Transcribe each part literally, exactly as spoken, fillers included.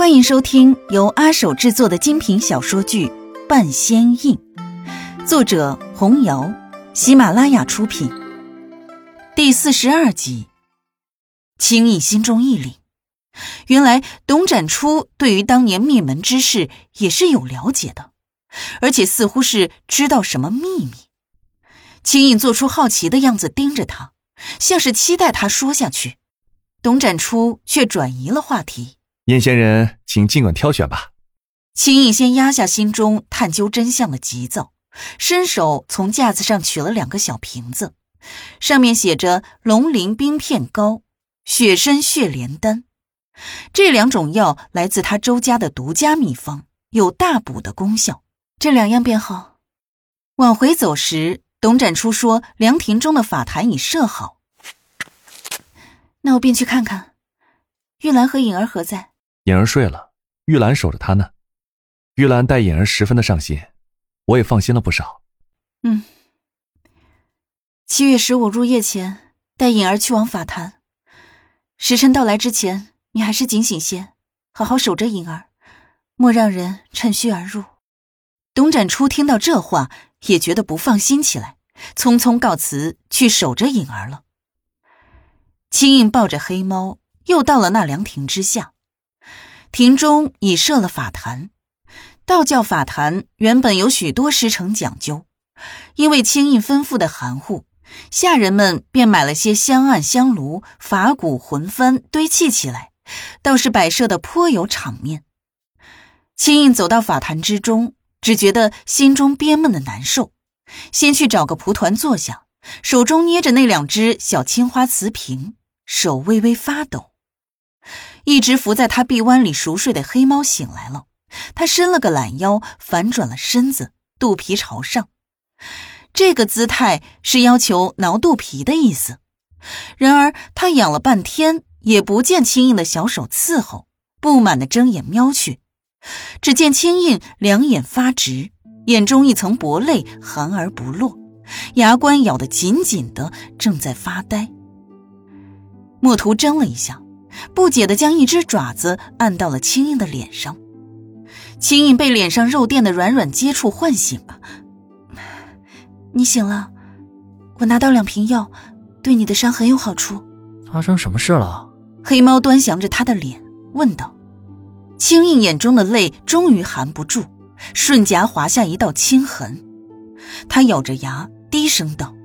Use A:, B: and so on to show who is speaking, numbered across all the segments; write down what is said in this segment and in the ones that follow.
A: 欢迎收听由阿守制作的精品小说剧《半仙印》，作者红瑶，喜马拉雅出品。第四十二集。青印心中一凛，原来董展初对于当年灭门之事也是有了解的，而且似乎是知道什么秘密。青印做出好奇的样子盯着他，像是期待他说下去。董展初却转移了话题。
B: 燕仙人，请尽管挑选吧。
A: 青印先压下心中探究真相的急躁，伸手从架子上取了两个小瓶子，上面写着龙鳞冰片膏、雪参血莲丹。这两种药来自他周家的独家秘方，有大补的功效。这两样便好。往回走时，董展初说凉亭中的法坛已设好。那我便去看看。玉兰和颖儿何在？
B: 颖儿睡了，玉兰守着她呢。玉兰待颖儿十分的上心，我也放心了不少。
A: 嗯。七月十五入夜前，带颖儿去往法坛。时辰到来之前，你还是警醒些，好好守着颖儿，莫让人趁虚而入。董展初听到这话，也觉得不放心起来，匆匆告辞去守着颖儿了。青印抱着黑猫，又到了那凉亭之下。亭中已设了法坛。道教法坛原本有许多师承讲究，因为青印吩咐的含糊，下人们便买了些香案香炉、法鼓魂幡堆砌起来，倒是摆设的颇有场面。青印走到法坛之中，只觉得心中憋闷的难受，先去找个蒲团坐下，手中捏着那两只小青花瓷瓶，手微微发抖。一直伏在他臂弯里熟睡的黑猫醒来了，他伸了个懒腰，反转了身子，肚皮朝上。这个姿态是要求挠肚皮的意思。然而他仰了半天，也不见青印的小手伺候，不满地睁眼瞄去。只见青印两眼发直，眼中一层薄泪含而不落，牙关咬得紧紧的，正在发呆。墨图怔了一下，不解地将一只爪子按到了青印的脸上。青印被脸上肉垫的软软接触唤醒了。你醒了，我拿到两瓶药，对你的伤很有好处。
C: 发生什么事了？
A: 黑猫端详着他的脸问道。青印眼中的泪终于含不住，瞬夹划下一道青痕。他咬着牙低声道，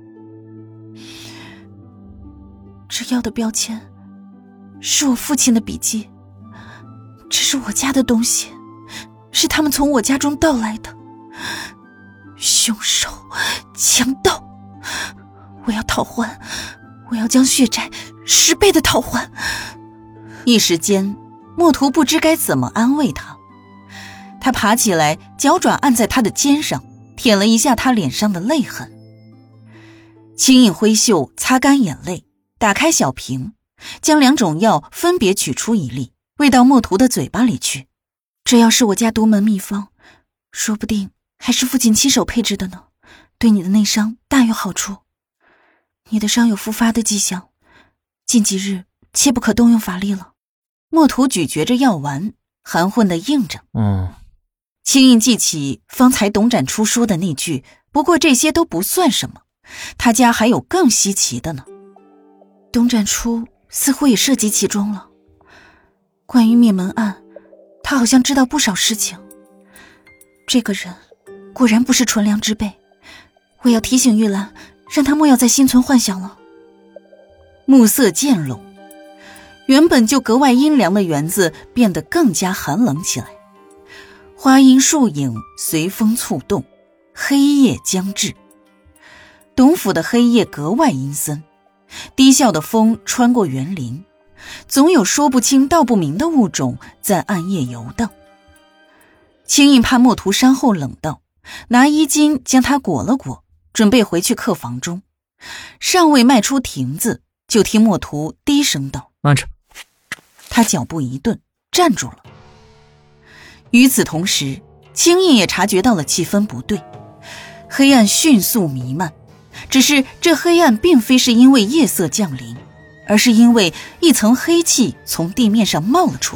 A: 这药的标签是我父亲的笔记，这是我家的东西，是他们从我家中盗来的。凶手，强盗，我要讨还，我要将血债十倍的讨还。一时间，墨图不知该怎么安慰他。他爬起来，脚爪按在他的肩上，舔了一下他脸上的泪痕。青印挥袖擦干眼泪，打开小瓶，将两种药分别取出一粒，喂到墨图的嘴巴里去。这药是我家独门秘方，说不定还是父亲亲手配制的呢，对你的内伤大有好处。你的伤有复发的迹象，近几日切不可动用法力了。墨图咀嚼着药丸，含混地应着。
C: 嗯。
A: 青印记起方才董展初说的那句，不过这些都不算什么，他家还有更稀奇的呢。董展初似乎也涉及其中了。关于灭门案，他好像知道不少事情。这个人果然不是纯良之辈，我要提醒玉兰，让他莫要再心存幻想了。暮色渐拢，原本就格外阴凉的园子变得更加寒冷起来。花荫树影随风簇动，黑夜将至。董府的黑夜格外阴森，低啸的风穿过园林，总有说不清道不明的物种在暗夜游荡。青印怕墨图伤后冷到，拿衣襟将它裹了裹，准备回去客房中。尚未迈出亭子，就听墨图低声道，
C: 慢着。
A: 他脚步一顿，站住了。与此同时，青印也察觉到了气氛不对，黑暗迅速弥漫。只是这黑暗并非是因为夜色降临，而是因为一层黑气从地面上冒了出来。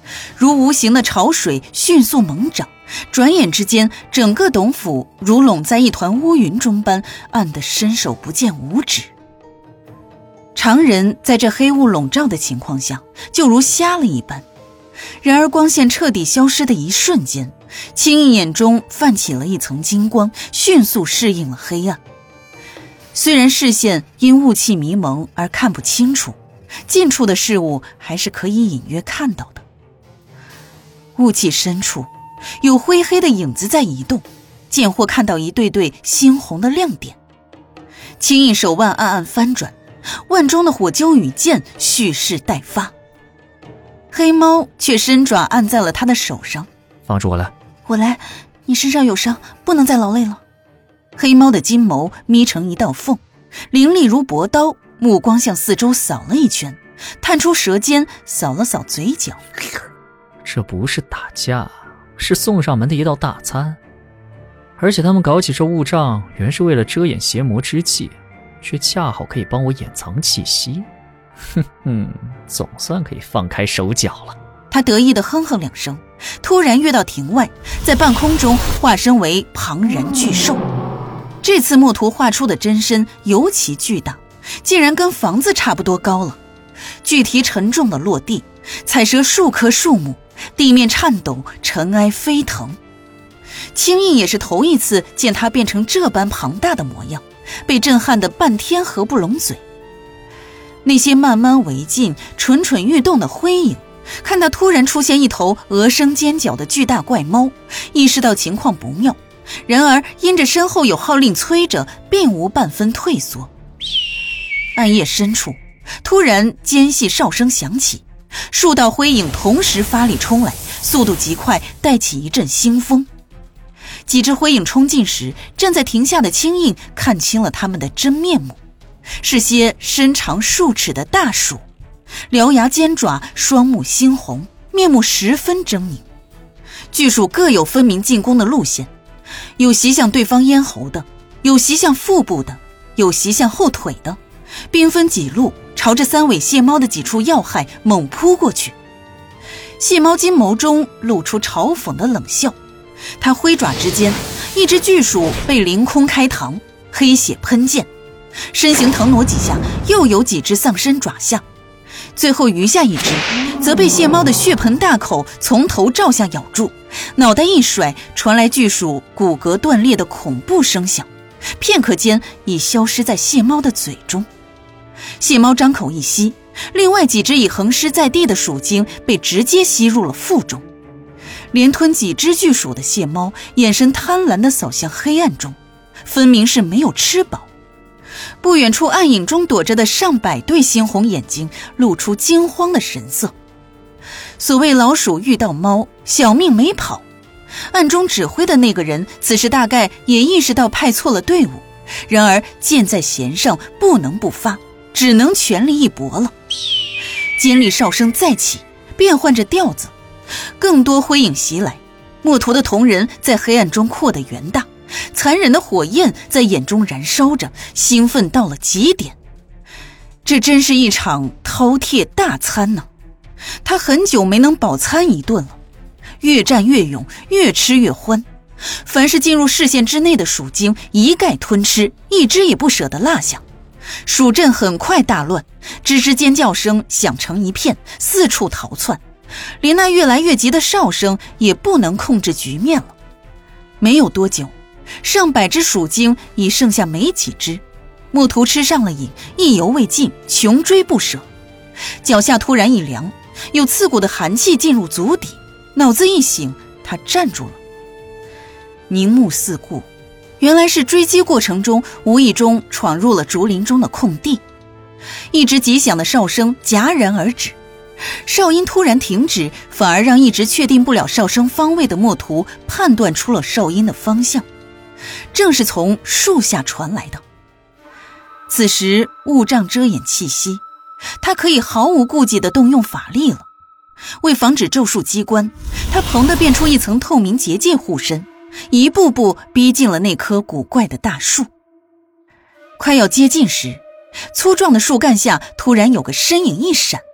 A: 如无形的潮水迅速猛涨，转眼之间，整个董府如笼在一团乌云中般暗得伸手不见五指。常人在这黑雾笼罩的情况下，就如瞎了一般。然而光线彻底消失的一瞬间，青印眼中泛起了一层金光，迅速适应了黑暗。虽然视线因雾气迷蒙而看不清楚，近处的事物还是可以隐约看到的。雾气深处，有灰黑的影子在移动，见或看到一对对猩红的亮点。青印手腕暗暗翻转，腕中的火灸羽箭蓄势待发。黑猫却伸爪按在了他的手上。
C: 放住我来。
A: 我来，你身上有伤，不能再劳累了。黑猫的金眸眯成一道缝，凌厉如薄刀，目光向四周扫了一圈，探出舌尖扫了扫嘴角。
C: 这不是打架，是送上门的一道大餐。而且他们搞起这雾障，原是为了遮掩邪魔之计，却恰好可以帮我掩藏气息。哼哼，总算可以放开手脚了。
A: 他得意地哼哼两声，突然跃到庭外，在半空中化身为庞然巨兽。这次墨图画出的真身尤其巨大，竟然跟房子差不多高了。巨体沉重地落地，踩折数棵树木，地面颤抖，尘埃飞腾。青印也是头一次见他变成这般庞大的模样，被震撼得半天合不拢嘴。那些慢慢围近、蠢蠢欲动的灰影，看到突然出现一头鹅生尖角的巨大怪猫，意识到情况不妙，然而因着身后有号令催着，并无半分退缩。暗夜深处，突然尖细哨声响起，数道灰影同时发力冲来，速度极快，带起一阵腥风。几只灰影冲近时，站在庭下的青印看清了他们的真面目，是些身长数尺的大鼠，獠牙尖爪，双目猩红，面目十分狰狞。巨鼠各有分明进攻的路线，有袭向对方咽喉的，有袭向腹部的，有袭向后腿的，兵分几路，朝着三尾蟹猫的几处要害猛扑过去。蟹猫金眸中露出嘲讽的冷笑，它挥爪之间，一只巨鼠被凌空开膛，黑血喷溅，身形腾挪几下，又有几只丧身爪下，最后余下一只则被蟹猫的血盆大口从头照向咬住，脑袋一甩，传来巨鼠骨骼断裂的恐怖声响，片刻间已消失在蟹猫的嘴中。蟹猫张口一吸，另外几只已横尸在地的鼠精被直接吸入了腹中。连吞几只巨鼠的蟹猫眼神贪婪地扫向黑暗中，分明是没有吃饱。不远处暗影中躲着的上百对猩红眼睛露出惊慌的神色。所谓老鼠遇到猫，小命没跑。暗中指挥的那个人此时大概也意识到派错了队伍，然而箭在弦上，不能不发，只能全力一搏了。尖利哨声再起，变换着调子，更多灰影袭来，墨图的瞳仁在黑暗中扩得圆大，残忍的火焰在眼中燃烧着，兴奋到了极点。这真是一场饕餮大餐呢！他很久没能饱餐一顿了，越战越勇，越吃越欢。凡是进入视线之内的鼠精一概吞吃，一只也不舍得落下。鼠阵很快大乱，吱吱尖叫声响成一片，四处逃窜，连那越来越急的哨声也不能控制局面了。没有多久，上百只鼠精已剩下没几只。墨图吃上了瘾，意犹未尽，穷追不舍。脚下突然一凉，有刺骨的寒气进入足底，脑子一醒，他站住了，凝目四顾，原来是追击过程中无意中闯入了竹林中的空地。一直急响的哨声戛然而止，哨音突然停止，反而让一直确定不了哨声方位的墨图判断出了哨音的方向，正是从树下传来的。此时雾障遮掩气息，他可以毫无顾忌地动用法力了。为防止咒术机关，他膨地变出一层透明结界护身，一步步逼近了那棵古怪的大树。快要接近时，粗壮的树干下突然有个身影一闪，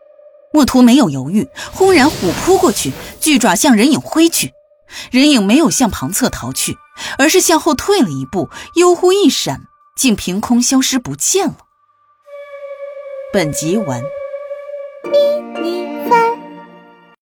A: 墨图没有犹豫，忽然虎扑过去，巨爪向人影挥去。人影没有向旁侧逃去，而是向后退了一步，悠忽一闪，竟凭空消失不见了。本集完。
D: 一、二、三。